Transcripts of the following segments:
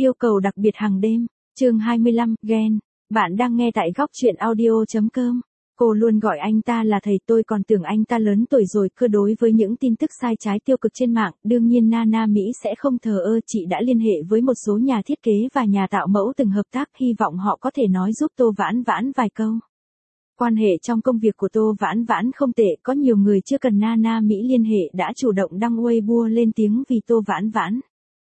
Yêu cầu đặc biệt hàng đêm, chương 25, ghen. Bạn đang nghe tại góc truyện audio.com. Cô luôn gọi anh ta là thầy, tôi còn tưởng anh ta lớn tuổi rồi cơ. Đối với những tin tức sai trái tiêu cực trên mạng, đương nhiên Nana Mỹ sẽ không thờ ơ. Chị đã liên hệ với một số nhà thiết kế và nhà tạo mẫu từng hợp tác, hy vọng họ có thể nói giúp Tô Vãn Vãn vài câu. Quan hệ trong công việc của Tô Vãn Vãn không tệ, có nhiều người chưa cần Nana Mỹ liên hệ đã chủ động đăng Weibo lên tiếng vì Tô Vãn Vãn.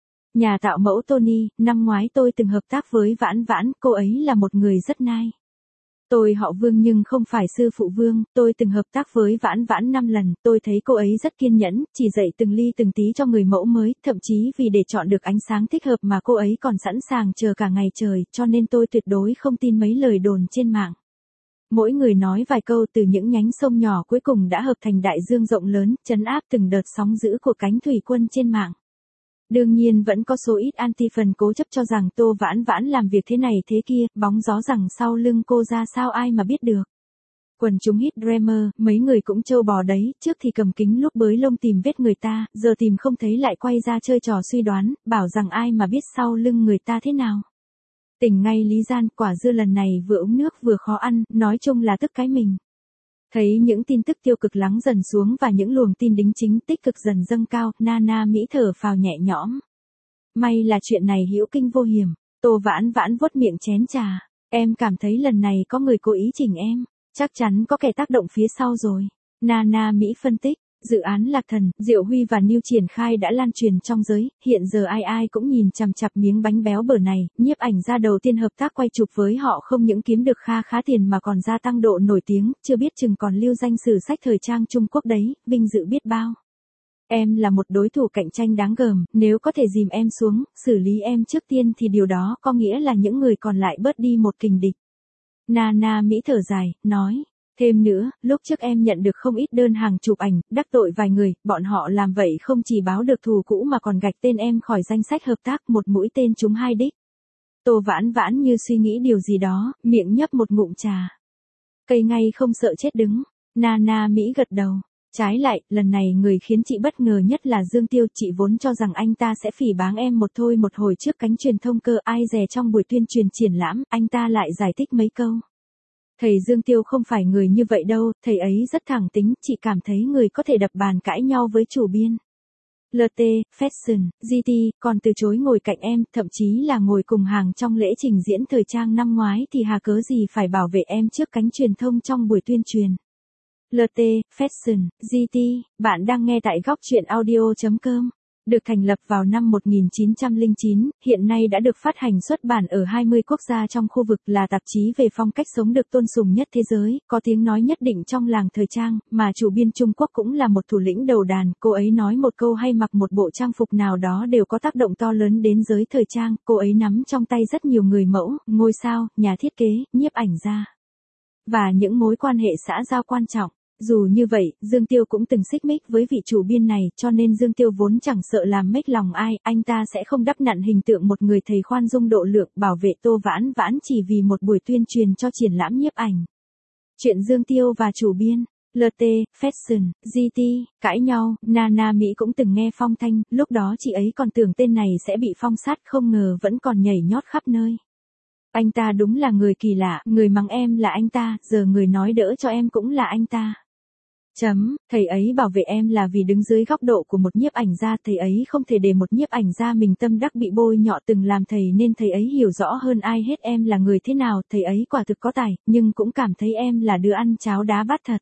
Nhà tạo mẫu Tony, năm ngoái tôi từng hợp tác với Vãn Vãn, cô ấy là một người rất nice. Tôi họ Vương nhưng không phải sư phụ Vương, tôi từng hợp tác với Vãn Vãn 5 lần, tôi thấy cô ấy rất kiên nhẫn, chỉ dạy từng ly từng tí cho người mẫu mới, thậm chí vì để chọn được ánh sáng thích hợp mà cô ấy còn sẵn sàng chờ cả ngày trời, cho nên tôi tuyệt đối không tin mấy lời đồn trên mạng. Mỗi người nói vài câu, từ những nhánh sông nhỏ cuối cùng đã hợp thành đại dương rộng lớn, trấn áp từng đợt sóng dữ của cánh thủy quân trên mạng. Đương nhiên vẫn có số ít anti-fan cố chấp cho rằng Tô Vãn Vãn làm việc thế này thế kia, bóng gió rằng sau lưng cô ra sao ai mà biết được. Quần chúng hit dreamer, mấy người cũng trâu bò đấy, trước thì cầm kính lúc bới lông tìm vết người ta, giờ tìm không thấy lại quay ra chơi trò suy đoán, bảo rằng ai mà biết sau lưng người ta thế nào. Tỉnh ngay lý gian, quả dưa lần này vừa uống nước vừa khó ăn, nói chung là tức cái mình. Thấy những tin tức tiêu cực lắng dần xuống và những luồng tin đính chính tích cực dần dâng cao, Nana Mỹ thở phào nhẹ nhõm. May là chuyện này hữu kinh vô hiểm. Tô Vãn Vãn vuốt miệng chén trà. Em cảm thấy lần này có người cố ý chỉnh em. Chắc chắn có kẻ tác động phía sau rồi. Nana Mỹ phân tích. Dự án Lạc Thần, Diệu Huy và New triển khai đã lan truyền trong giới, hiện giờ ai ai cũng nhìn chằm chằm miếng bánh béo bở này, nhiếp ảnh gia đầu tiên hợp tác quay chụp với họ không những kiếm được khá tiền mà còn gia tăng độ nổi tiếng, chưa biết chừng còn lưu danh sử sách thời trang Trung Quốc đấy, vinh dự biết bao. Em là một đối thủ cạnh tranh đáng gờm, nếu có thể dìm em xuống, xử lý em trước tiên thì điều đó có nghĩa là những người còn lại bớt đi một kình địch. Nana Mỹ thở dài, nói. Thêm nữa, lúc trước em nhận được không ít đơn hàng chụp ảnh, đắc tội vài người, bọn họ làm vậy không chỉ báo được thù cũ mà còn gạch tên em khỏi danh sách hợp tác, một mũi tên trúng hai đích. Tô Vãn Vãn như suy nghĩ điều gì đó, miệng nhấp một ngụm trà. Cây ngay không sợ chết đứng. Nana Mỹ gật đầu. Trái lại, lần này người khiến chị bất ngờ nhất là Dương Tiêu, chị vốn cho rằng anh ta sẽ phỉ báng em một hồi trước cánh truyền thông cơ, ai dè trong buổi tuyên truyền triển lãm, anh ta lại giải thích mấy câu. Thầy Dương Tiêu không phải người như vậy đâu, thầy ấy rất thẳng tính, chị cảm thấy người có thể đập bàn cãi nhau với chủ biên. LT, Fashion, GT, còn từ chối ngồi cạnh em, thậm chí là ngồi cùng hàng trong lễ trình diễn thời trang năm ngoái thì hà cớ gì phải bảo vệ em trước cánh truyền thông trong buổi tuyên truyền. LT, Fashion, GT, bạn đang nghe tại góc truyện audio.com. Được thành lập vào năm 1909, hiện nay đã được phát hành xuất bản ở 20 quốc gia trong khu vực, là tạp chí về phong cách sống được tôn sùng nhất thế giới, có tiếng nói nhất định trong làng thời trang, mà chủ biên Trung Quốc cũng là một thủ lĩnh đầu đàn, cô ấy nói một câu hay mặc một bộ trang phục nào đó đều có tác động to lớn đến giới thời trang, cô ấy nắm trong tay rất nhiều người mẫu, ngôi sao, nhà thiết kế, nhiếp ảnh gia và những mối quan hệ xã giao quan trọng. Dù như vậy, Dương Tiêu cũng từng xích mích với vị chủ biên này, cho nên Dương Tiêu vốn chẳng sợ làm mếch lòng ai, anh ta sẽ không đắp nặn hình tượng một người thầy khoan dung độ lượng, bảo vệ Tô Vãn Vãn chỉ vì một buổi tuyên truyền cho triển lãm nhiếp ảnh. Chuyện Dương Tiêu và chủ biên LT, Fashion, GT, cãi nhau, Nana Mỹ cũng từng nghe phong thanh, lúc đó chị ấy còn tưởng tên này sẽ bị phong sát, không ngờ vẫn còn nhảy nhót khắp nơi. Anh ta đúng là người kỳ lạ, người mắng em là anh ta, giờ người nói đỡ cho em cũng là anh ta. Thầy ấy bảo vệ em là vì đứng dưới góc độ của một nhiếp ảnh gia, thầy ấy không thể để một nhiếp ảnh gia mình tâm đắc bị bôi nhọ, từng làm thầy nên thầy ấy hiểu rõ hơn ai hết em là người thế nào, thầy ấy quả thực có tài, nhưng cũng cảm thấy em là đứa ăn cháo đá bát thật.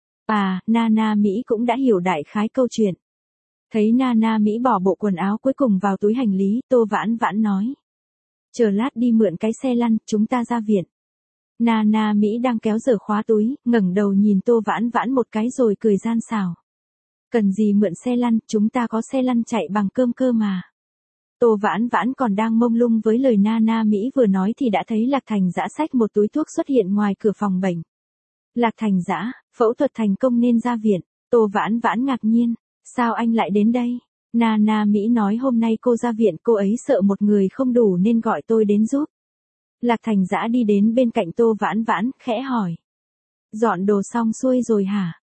Nana Mỹ cũng đã hiểu đại khái câu chuyện. Thấy Nana Mỹ bỏ bộ quần áo cuối cùng vào túi hành lý, Tô Vãn Vãn nói. Chờ lát đi mượn cái xe lăn, chúng ta ra viện. Nana Mỹ đang kéo giở khóa túi, ngẩng đầu nhìn Tô Vãn Vãn một cái rồi cười gian xảo. Cần gì mượn xe lăn, chúng ta có xe lăn chạy bằng cơm cơ mà. Tô Vãn Vãn còn đang mông lung với lời Nana Mỹ vừa nói thì đã thấy Lạc Thành Dã xách một túi thuốc xuất hiện ngoài cửa phòng bệnh. Lạc Thành Dã, phẫu thuật thành công nên ra viện. Tô Vãn Vãn ngạc nhiên. Sao anh lại đến đây? Nana Mỹ nói hôm nay cô ra viện, cô ấy sợ một người không đủ nên gọi tôi đến giúp. Lạc Thành Dã đi đến bên cạnh Tô Vãn Vãn, khẽ hỏi. Dọn đồ xong xuôi rồi hả?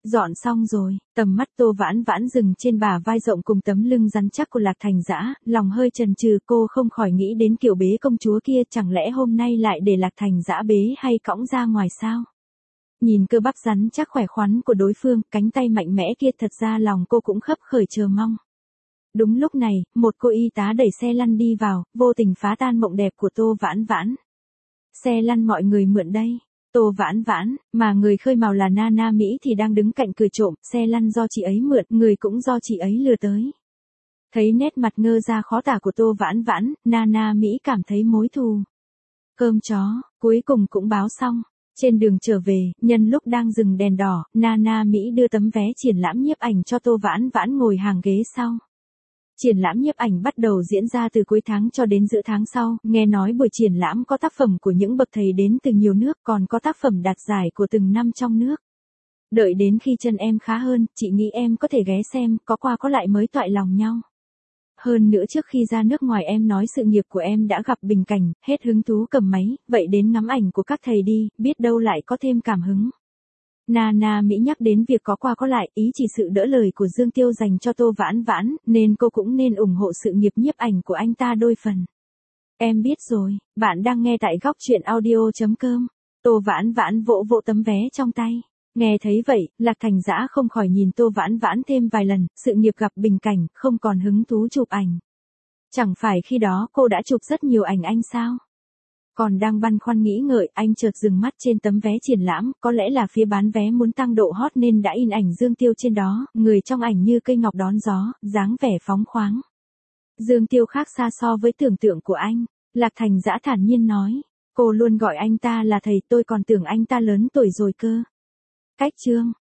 Dọn xong rồi, tầm mắt Tô Vãn Vãn dừng trên bả vai rộng cùng tấm lưng rắn chắc của Lạc Thành Dã, lòng hơi chần chừ, cô không khỏi nghĩ đến kiểu bế công chúa kia, chẳng lẽ hôm nay lại để Lạc Thành Dã bế hay cõng ra ngoài sao? Nhìn cơ bắp rắn chắc khỏe khoắn của đối phương, cánh tay mạnh mẽ kia, thật ra lòng cô cũng khấp khởi chờ mong. Đúng lúc này, một cô y tá đẩy xe lăn đi vào, vô tình phá tan mộng đẹp của Tô Vãn Vãn. Xe lăn mọi người mượn đây. Tô Vãn Vãn, mà người khơi mào là Nana Mỹ thì đang đứng cạnh cười trộm, xe lăn do chị ấy mượn, người cũng do chị ấy lừa tới. Thấy nét mặt ngơ ra khó tả của Tô Vãn Vãn, Nana Mỹ cảm thấy mối thù. Cơm chó, cuối cùng cũng báo xong. Trên đường trở về, nhân lúc đang dừng đèn đỏ, Nana Mỹ đưa tấm vé triển lãm nhiếp ảnh cho Tô Vãn Vãn ngồi hàng ghế sau. Triển lãm nhiếp ảnh bắt đầu diễn ra từ cuối tháng cho đến giữa tháng sau, nghe nói buổi triển lãm có tác phẩm của những bậc thầy đến từ nhiều nước, còn có tác phẩm đạt giải của từng năm trong nước. Đợi đến khi chân em khá hơn, chị nghĩ em có thể ghé xem, có qua có lại mới toại lòng nhau. Hơn nữa trước khi ra nước ngoài em nói sự nghiệp của em đã gặp bình cảnh, hết hứng thú cầm máy, vậy đến ngắm ảnh của các thầy đi, biết đâu lại có thêm cảm hứng. Nana Mỹ nhắc đến việc có qua có lại, ý chỉ sự đỡ lời của Dương Tiêu dành cho Tô Vãn Vãn, nên cô cũng nên ủng hộ sự nghiệp nhiếp ảnh của anh ta đôi phần. Em biết rồi, bạn đang nghe tại góc truyện audio.com. Tô Vãn Vãn vỗ vỗ tấm vé trong tay. Nghe thấy vậy, Lạc Thành Dã không khỏi nhìn Tô Vãn Vãn thêm vài lần, sự nghiệp gặp bình cảnh, không còn hứng thú chụp ảnh. Chẳng phải khi đó cô đã chụp rất nhiều ảnh anh sao? Còn đang băn khoăn nghĩ ngợi, anh chợt dừng mắt trên tấm vé triển lãm, có lẽ là phía bán vé muốn tăng độ hot nên đã in ảnh Dương Tiêu trên đó, người trong ảnh như cây ngọc đón gió, dáng vẻ phóng khoáng. Dương Tiêu khác xa so với tưởng tượng của anh, Lạc Thành Dã thản nhiên nói, cô luôn gọi anh ta là thầy, tôi còn tưởng anh ta lớn tuổi rồi cơ. Cách chương